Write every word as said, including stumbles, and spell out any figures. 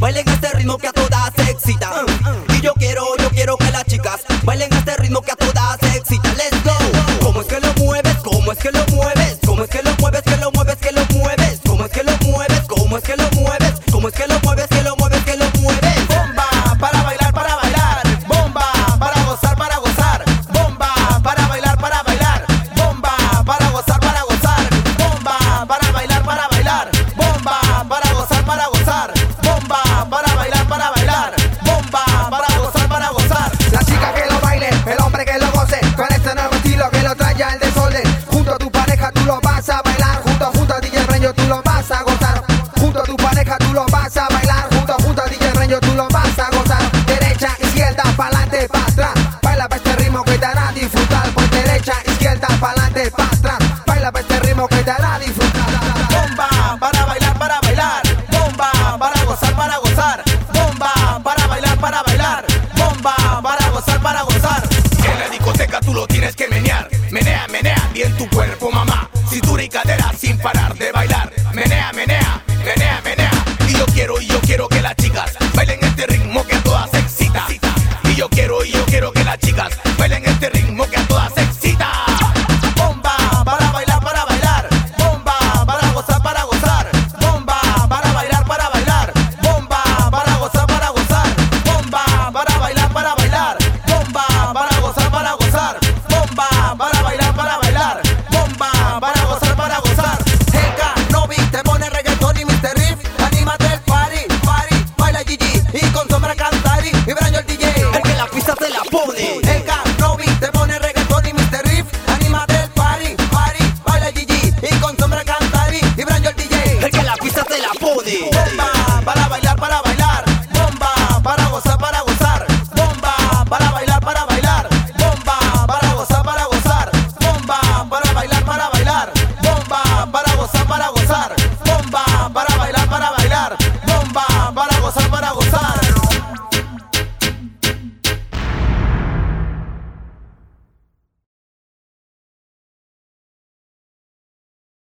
bailen este ritmo que a todas se excita. Y yo quiero, yo quiero que las chicas bailen este ritmo que a todas se excita. Let's go. ¿Cómo es que lo mueves? ¿Cómo es que lo mueves? ¿Cómo es que lo mueves? Que lo mueves, que lo mueves. ¿Cómo es que lo mueves? ¿Cómo es que lo mueves? ¿Cómo es que lo mueves? Que lo mueves, que lo mueves. Bomba para bailar, para bailar. Bomba para gozar, para gozar. Bomba para bailar, para bailar. Bomba para gozar, para gozar. Bomba para bailar, para bailar. Bomba para gozar, para gozar. Bomba para bailar, para bailar. Bomba para gozar, para gozar. La chica que lo baile, el hombre que lo goce, con este nuevo estilo que lo trae al desorden. Junto a tu pareja tú lo vas a bailar, junto junto a D J Renjo tú lo vas a gozar. Junto a tu pareja tú lo vas a bailar, junto junto a D J Renjo tú lo vas a gozar. Derecha, izquierda, pa'lante, pa' atrás. Baila pa' este ritmo que te hará disfrutar. Por derecha, izquierda, pa'lante, pa' atrás. Baila pa' este ritmo que te hará disfrutar. Bomba para bailar, para bailar. Bomba para gozar, para gozar. Bomba para bailar, para bailar. Bomba para gozar, para gozar. En la discoteca tú lo tienes que menear. Menea, menea bien tu cuerpo, mamá. Cintura y cadera sin parar de bailar. Menea, menea, menea, menea. Y yo quiero, y yo quiero que las chicas bailen este ritmo que a todas se excita. Y yo quiero, y yo quiero que las chicas bailen este ritmo que a todas se excita. Bomba para bailar, para bailar. Bomba para gozar, para gozar. Bomba para bailar, para bailar. Bomba para gozar, para gozar. Bomba para bailar, para bailar. Bomba para gozar, para gozar. Bomba para bailar, para bailar. Bomba para gozar, para gozar. Henka, Novi, te pone reggaetón y mister Riff. Anímate el party, party. Baila Gigi y con sombra Cantari. Y Branjo el D J. El que la pista se la pone.